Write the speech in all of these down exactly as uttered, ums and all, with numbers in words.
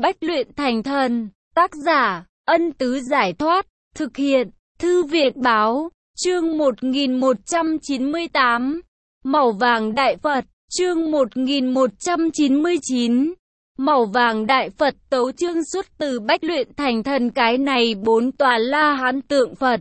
Bách luyện thành thần. Tác giả, Ân Tứ Giải Thoát. Thực hiện, Thư viện Báo. Chương một nghìn một trăm chín mươi tám. Màu vàng Đại Phật. Chương một nghìn một trăm chín mươi chín. Màu vàng Đại Phật tấu chương xuất từ Bách luyện thành thần. Cái này bốn tòa La Hán tượng Phật.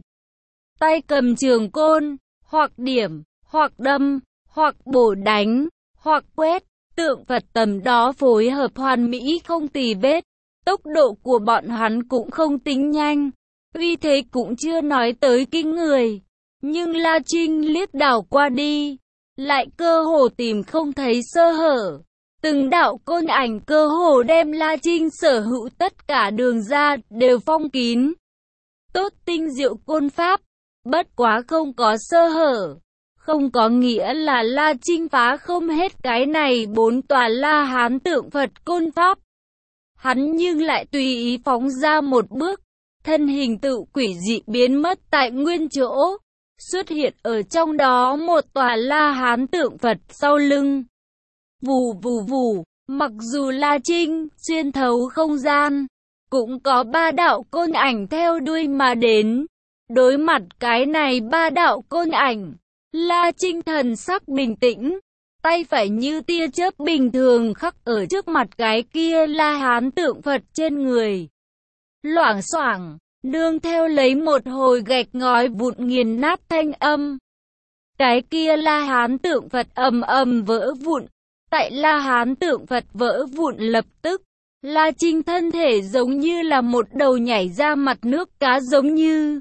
Tay cầm trường côn, hoặc điểm, hoặc đâm, hoặc bổ đánh, hoặc quét. Tượng Phật tầm đó phối hợp hoàn mỹ không tì vết. Tốc độ của bọn hắn cũng không tính nhanh, uy thế cũng chưa nói tới kinh người. Nhưng La Trinh liếc đảo qua đi, lại cơ hồ tìm không thấy sơ hở. Từng đạo côn ảnh cơ hồ đem La Trinh sở hữu tất cả đường ra đều phong kín. Tốt tinh diệu côn pháp, bất quá không có sơ hở. Không có nghĩa là La Trinh phá không hết cái này bốn tòa La Hán tượng Phật côn pháp. Hắn nhưng lại tùy ý phóng ra một bước, thân hình tự quỷ dị biến mất tại nguyên chỗ, xuất hiện ở trong đó một tòa La Hán tượng Phật sau lưng. Vù vù vù, mặc dù La Trinh xuyên thấu không gian, cũng có ba đạo côn ảnh theo đuôi mà đến. Đối mặt cái này ba đạo côn ảnh, La Trinh thần sắc bình tĩnh, tay phải như tia chớp bình thường khắc ở trước mặt cái kia La Hán tượng Phật trên người. Loảng xoảng, nương theo lấy một hồi gạch ngói vụn nghiền nát thanh âm. Cái kia La Hán tượng Phật ầm ầm vỡ vụn. Tại La Hán tượng Phật vỡ vụn lập tức, La Trinh thân thể giống như là một đầu nhảy ra mặt nước cá giống như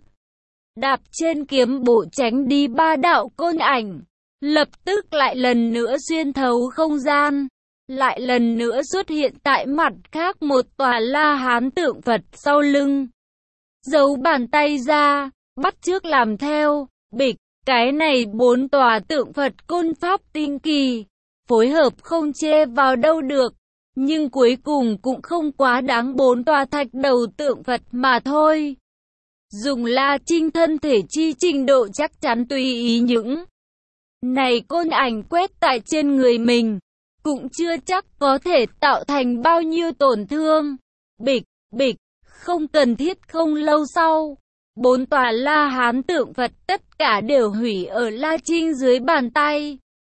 đạp trên kiếm bổ tránh đi ba đạo côn ảnh. Lập tức lại lần nữa xuyên thấu không gian, lại lần nữa xuất hiện tại mặt khác một tòa La Hán tượng Phật sau lưng. Giấu bàn tay ra, bắt chước làm theo, bịch, cái này bốn tòa tượng Phật côn pháp tinh kỳ, phối hợp không chê vào đâu được, nhưng cuối cùng cũng không quá đáng bốn tòa thạch đầu tượng Phật mà thôi. Dùng La Trinh thân thể chi trình độ chắc chắn tùy ý những này côn ảnh quét tại trên người mình, cũng chưa chắc có thể tạo thành bao nhiêu tổn thương. Bịch, bịch, không cần thiết. Không lâu sau, bốn tòa La Hán tượng Phật tất cả đều hủy ở La Trinh dưới bàn tay.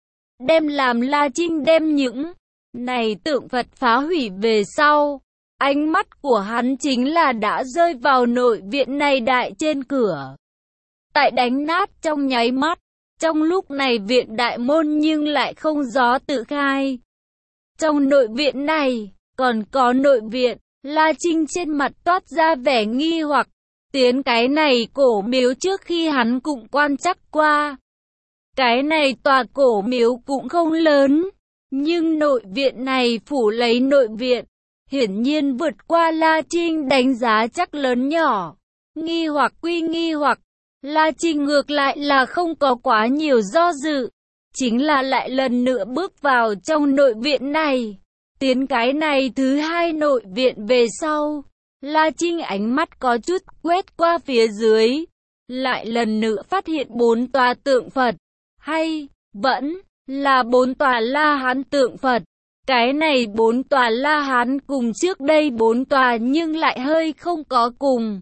Đem làm La Trinh đem những này tượng Phật phá hủy về sau, ánh mắt của hắn chính là đã rơi vào nội viện này đại trên cửa. Tại đánh nát trong nháy mắt, trong lúc này viện đại môn nhưng lại không gió tự khai. Trong nội viện này, còn có nội viện, La Trinh trên mặt toát ra vẻ nghi hoặc. Tiến cái này cổ miếu trước khi hắn cũng quan trắc qua. Cái này tòa cổ miếu cũng không lớn, nhưng nội viện này phủ lấy nội viện, hiển nhiên vượt qua La Trinh đánh giá chắc lớn nhỏ. Nghi hoặc quy nghi hoặc, La Trinh ngược lại là không có quá nhiều do dự, chính là lại lần nữa bước vào trong nội viện này. Tiến cái này thứ hai nội viện về sau, La Trinh ánh mắt có chút quét qua phía dưới, lại lần nữa phát hiện bốn tòa tượng Phật, hay vẫn là bốn tòa La Hán tượng Phật. Cái này bốn tòa La Hán cùng trước đây bốn tòa nhưng lại hơi không có cùng.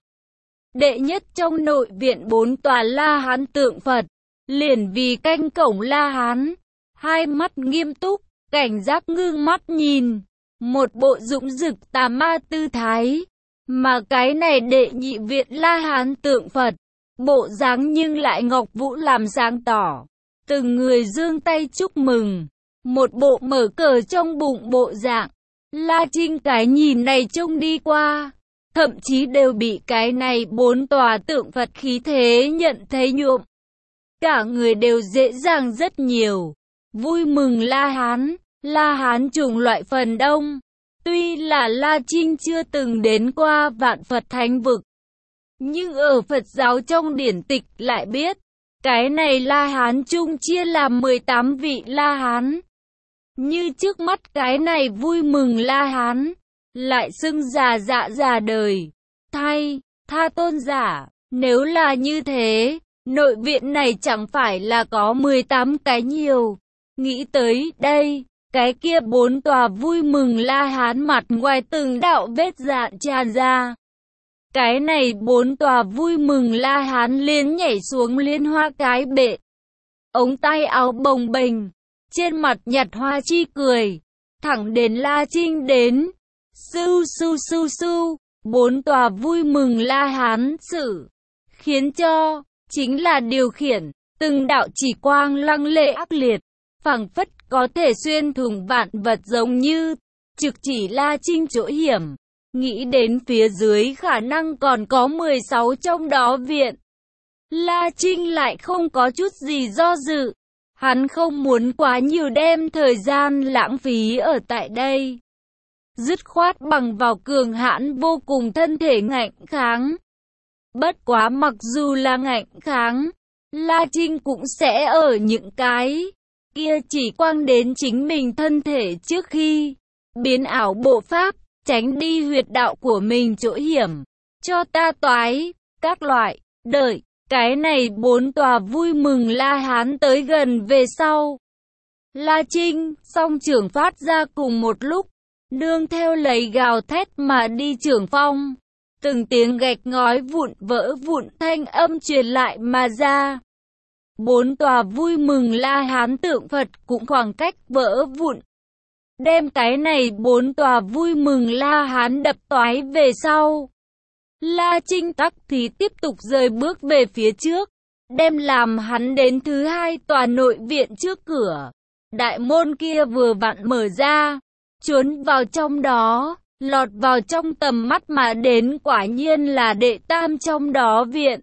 Đệ nhất trong nội viện bốn tòa La Hán tượng Phật, liền vì canh cổng La Hán, hai mắt nghiêm túc, cảnh giác ngưng mắt nhìn, một bộ dũng dực tà ma tư thái. Mà cái này đệ nhị viện La Hán tượng Phật, bộ dáng nhưng lại ngọc vũ làm sáng tỏ, từng người giương tay chúc mừng, một bộ mở cờ trong bụng bộ dạng. La Trinh cái nhìn này trông đi qua, thậm chí đều bị cái này bốn tòa tượng Phật khí thế nhận thấy nhuộm. Cả người đều dễ dàng rất nhiều. Vui mừng La Hán, La Hán chủng loại phần đông. Tuy là La Trinh chưa từng đến qua Vạn Phật Thánh Vực, nhưng ở Phật giáo trong điển tịch lại biết, cái này La Hán chung chia làm mười tám vị La Hán. Như trước mắt cái này vui mừng La Hán, lại xưng già dạ già đời, thay, tha tôn giả. Nếu là như thế, nội viện này chẳng phải là có mười tám cái nhiều. Nghĩ tới đây, cái kia bốn tòa vui mừng La Hán mặt ngoài từng đạo vết dạn tràn ra. Cái này bốn tòa vui mừng La Hán liền nhảy xuống liên hoa cái bệ. Ống tay áo bồng bềnh, trên mặt nhặt hoa chi cười, thẳng đến La Trinh đến. Su su su su, bốn tòa vui mừng La Hán sử, khiến cho, chính là điều khiển, từng đạo chỉ quang lăng lệ ác liệt, phảng phất có thể xuyên thủng vạn vật giống như, trực chỉ La Trinh chỗ hiểm. Nghĩ đến phía dưới khả năng còn có mười sáu trong đó viện. La Trinh lại không có chút gì do dự. Hắn không muốn quá nhiều đem thời gian lãng phí ở tại đây. Dứt khoát bằng vào cường hãn vô cùng thân thể ngạnh kháng. Bất quá mặc dù là ngạnh kháng, La Trinh cũng sẽ ở những cái kia chỉ quang đến chính mình thân thể trước khi biến ảo bộ pháp, tránh đi huyệt đạo của mình chỗ hiểm. Cho ta toái, các loại, đợi, cái này bốn tòa vui mừng La Hán tới gần về sau. La Trinh, song trưởng phát ra cùng một lúc, nương theo lấy gào thét mà đi trưởng phong. Từng tiếng gạch ngói vụn vỡ vụn thanh âm truyền lại mà ra. Bốn tòa vui mừng La Hán tượng Phật cũng khoảng cách vỡ vụn. Đem cái này bốn tòa vui mừng La Hán đập toái về sau. La Trinh tắc thì tiếp tục rời bước về phía trước, đem làm hắn đến thứ hai tòa nội viện trước cửa. Đại môn kia vừa vặn mở ra, trốn vào trong đó, lọt vào trong tầm mắt mà đến quả nhiên là đệ tam trong đó viện.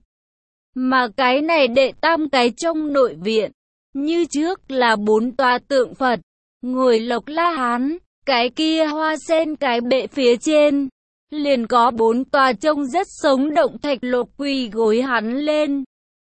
Mà cái này đệ tam cái trong nội viện, như trước là bốn tòa tượng Phật, ngồi lộc La Hán, cái kia hoa sen cái bệ phía trên. Liền có bốn tòa trông rất sống động thạch lộc quỳ gối hắn lên.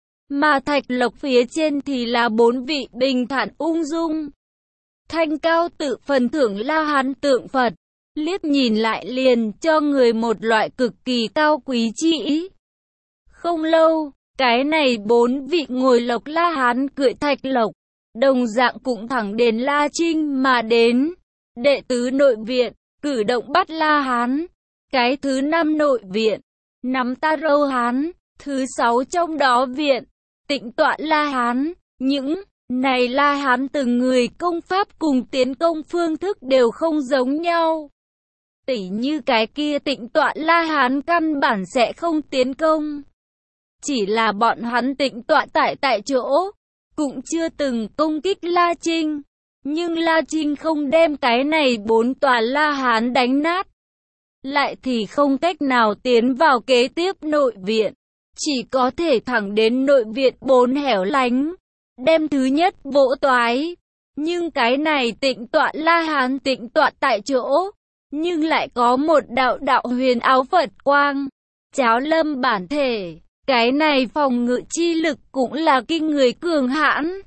Mà thạch lộc phía trên thì là bốn vị bình thản ung dung. Thanh cao tự phần thưởng La Hán tượng Phật, liếc nhìn lại liền cho người một loại cực kỳ cao quý chi ý. Không lâu, cái này bốn vị ngồi lộc La Hán cưỡi thạch lộc, đồng dạng cũng thẳng đến La Trinh mà đến. Đệ tứ nội viện, cử động bắt La Hán. Cái thứ năm nội viện, nắm ta râu Hán. Thứ sáu trong đó viện, tịnh tọa La Hán. Những này La Hán từng người công pháp cùng tiến công phương thức đều không giống nhau. Tỉ như cái kia tịnh tọa La Hán căn bản sẽ không tiến công. Chỉ là bọn hắn tịnh tọa tại tại chỗ, cũng chưa từng công kích La Trinh. Nhưng La Trinh không đem cái này bốn tòa La Hán đánh nát, lại thì không cách nào tiến vào kế tiếp nội viện, chỉ có thể thẳng đến nội viện bốn hẻo lánh, đem thứ nhất vỗ toái. Nhưng cái này tịnh tọa La Hán tịnh tọa tại chỗ, nhưng lại có một đạo đạo huyền áo Phật quang, cháo lâm bản thể. Cái này phòng ngự chi lực cũng là kinh người cường hãn.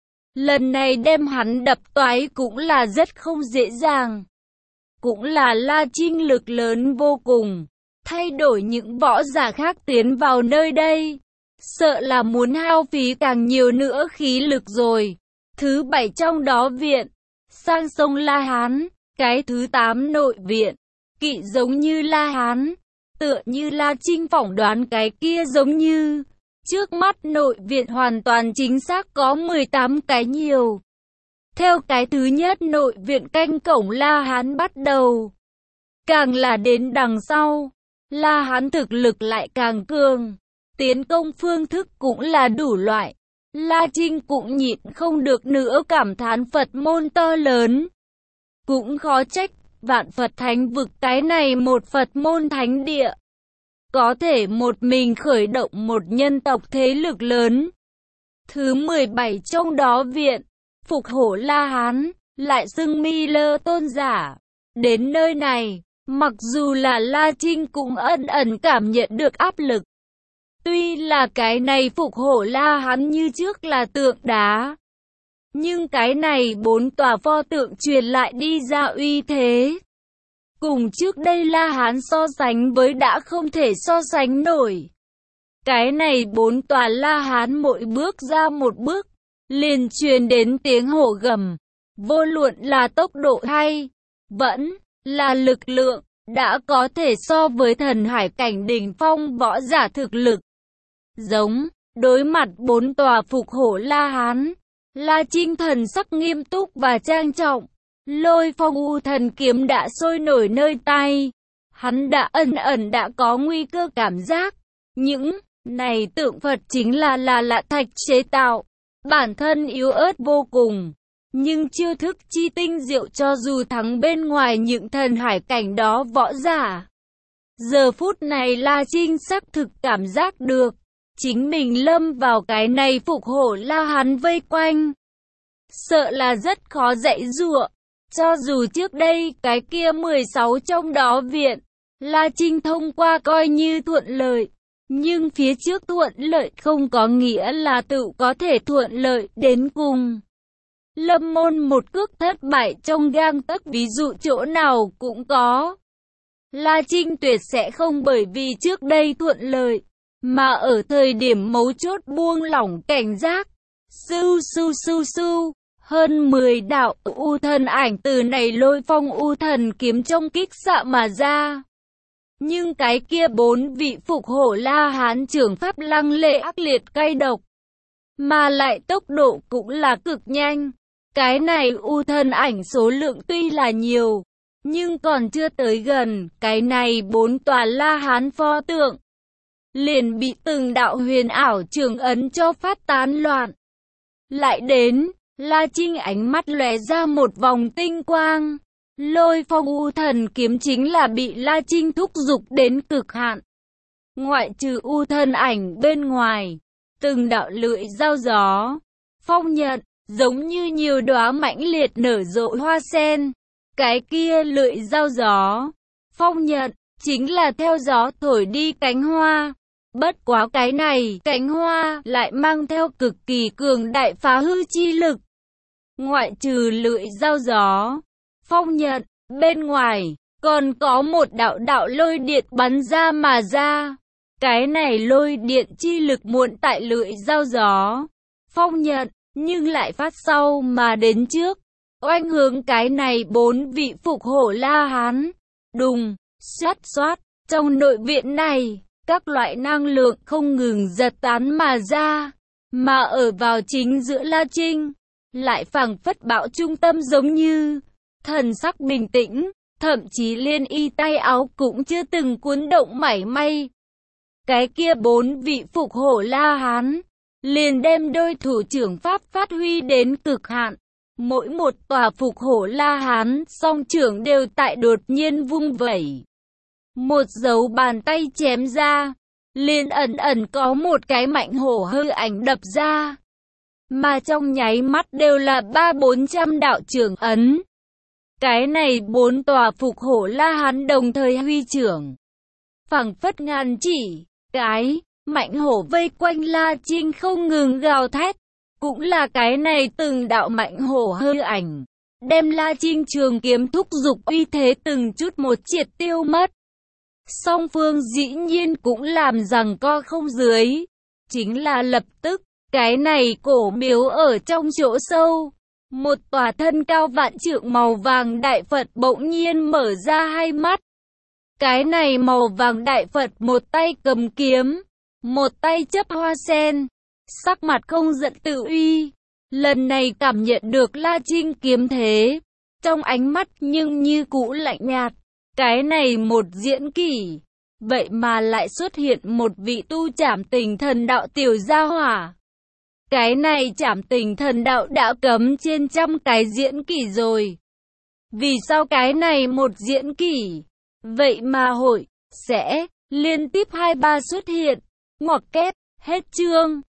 Lần này đem hắn đập toái cũng là rất không dễ dàng. Cũng là La Trinh lực lớn vô cùng. Thay đổi những võ giả khác tiến vào nơi đây, sợ là muốn hao phí càng nhiều nữa khí lực rồi. Thứ bảy trong đó viện, sang sông La Hán. Cái thứ tám nội viện, kỵ giống như La Hán. Tựa như La Trinh phỏng đoán cái kia giống như. Trước mắt nội viện hoàn toàn chính xác có mười tám cái nhiều. Theo cái thứ nhất nội viện canh cổng La Hán bắt đầu. Càng là đến đằng sau, La Hán thực lực lại càng cường. Tiến công phương thức cũng là đủ loại. La Trinh cũng nhịn không được nữa cảm thán Phật môn to lớn. Cũng khó trách, vạn Phật thánh vực cái này một Phật môn thánh địa. Có thể một mình khởi động một nhân tộc thế lực lớn. Thứ mười bảy trong đó viện, phục hổ La Hán, lại xưng Mi Lơ tôn giả. Đến nơi này, mặc dù là La Trinh cũng ẩn ẩn cảm nhận được áp lực. Tuy là cái này phục hổ La Hán như trước là tượng đá, nhưng cái này bốn tòa pho tượng truyền lại đi ra uy thế. Cùng trước đây La Hán so sánh với đã không thể so sánh nổi. Cái này bốn tòa La Hán mỗi bước ra một bước, liền truyền đến tiếng hổ gầm. vô luận là tốc độ hay vẫn là lực lượng, đã có thể so với thần hải cảnh đỉnh phong võ giả thực lực. Giống, đối mặt bốn tòa phục hổ La Hán, La Trinh thần sắc nghiêm túc và trang trọng. Lôi phong u thần kiếm đã sôi nổi nơi tay. Hắn đã ẩn ẩn đã có nguy cơ cảm giác. Những này tượng Phật chính là là lạ thạch chế tạo. Bản thân yếu ớt vô cùng. Nhưng chiêu thức chi tinh diệu cho dù thắng bên ngoài những thần hải cảnh đó võ giả. Giờ phút này La Trinh xác thực cảm giác được. Chính mình lâm vào cái này phục hổ La Hán vây quanh. Sợ là rất khó dạy dụa. Cho dù trước đây cái kia mười sáu trong đó viện, La Trinh thông qua coi như thuận lợi. Nhưng phía trước thuận lợi không có nghĩa là tự có thể thuận lợi đến cùng. Lâm môn một cước thất bại trong gang tấc ví dụ chỗ nào cũng có. La Trinh tuyệt sẽ không bởi vì trước đây thuận lợi, mà ở thời điểm mấu chốt buông lỏng cảnh giác. Sưu sưu sưu sưu. Hơn mười đạo u thần ảnh từ này lôi phong u thần kiếm trong kích xạ mà ra. Nhưng cái kia bốn vị phục hổ La Hán trưởng pháp lăng lệ ác liệt cay độc. Mà lại tốc độ cũng là cực nhanh. Cái này u thần ảnh số lượng tuy là nhiều, nhưng còn chưa tới gần. Cái này bốn tòa La Hán pho tượng liền bị từng đạo huyền ảo trường ấn cho phát tán loạn. Lại đến, La Trinh ánh mắt lóe ra một vòng tinh quang. Lôi phong u thần kiếm chính là bị La Trinh thúc giục đến cực hạn. Ngoại trừ u thần ảnh bên ngoài, từng đạo lưỡi dao gió, phong nhận, giống như nhiều đóa mãnh liệt nở rộ hoa sen. Cái kia lưỡi dao gió, phong nhận, chính là theo gió thổi đi cánh hoa. Bất quá cái này, cánh hoa lại mang theo cực kỳ cường đại phá hư chi lực. Ngoại trừ lưỡi dao gió, phong nhận, bên ngoài, còn có một đạo đạo lôi điện bắn ra mà ra. Cái này lôi điện chi lực muộn tại lưỡi dao gió, phong nhận, nhưng lại phát sau mà đến trước. Oanh hướng cái này bốn vị phục hổ La Hán. Đùng, xoát xoát, trong nội viện này, các loại năng lượng không ngừng giật tán mà ra. Mà ở vào chính giữa La Trinh, lại phảng phất bão trung tâm giống như thần sắc bình tĩnh, thậm chí liên y tay áo cũng chưa từng cuốn động mảy may. Cái kia bốn vị phục hổ La Hán liền đem đôi thủ trưởng pháp phát huy đến cực hạn. Mỗi một tòa phục hổ La Hán song trưởng đều tại đột nhiên vung vẩy. Một dấu bàn tay chém ra, liền ẩn ẩn có một cái mạnh hổ hư ảnh đập ra. Mà trong nháy mắt đều là ba bốn trăm đạo trưởng ấn. Cái này bốn tòa phục hổ La Hán đồng thời huy trưởng. Phảng phất ngàn chỉ, cái, mạnh hổ vây quanh La Trinh không ngừng gào thét. Cũng là cái này từng đạo mạnh hổ hư ảnh. Đem La Trinh trường kiếm thúc giục uy thế từng chút một triệt tiêu mất. Song phương dĩ nhiên cũng làm rằng co không dưới. Chính là lập tức. Cái này cổ miếu ở trong chỗ sâu, một tòa thân cao vạn trượng màu vàng đại Phật bỗng nhiên mở ra hai mắt. Cái này màu vàng đại Phật một tay cầm kiếm, một tay chấp hoa sen, sắc mặt không giận tự uy. Lần này cảm nhận được La Trinh kiếm thế, trong ánh mắt nhưng như cũ lạnh nhạt. Cái này một diễn kỷ, vậy mà lại xuất hiện một vị tu trảm tình thần đạo tiểu gia hỏa. Cái này trảm tình thần đạo đã cấm trên trăm cái diễn kỷ rồi. Vì sao cái này một diễn kỷ, vậy mà hội, sẽ, liên tiếp hai ba xuất hiện, ngoặc kép, hết chương.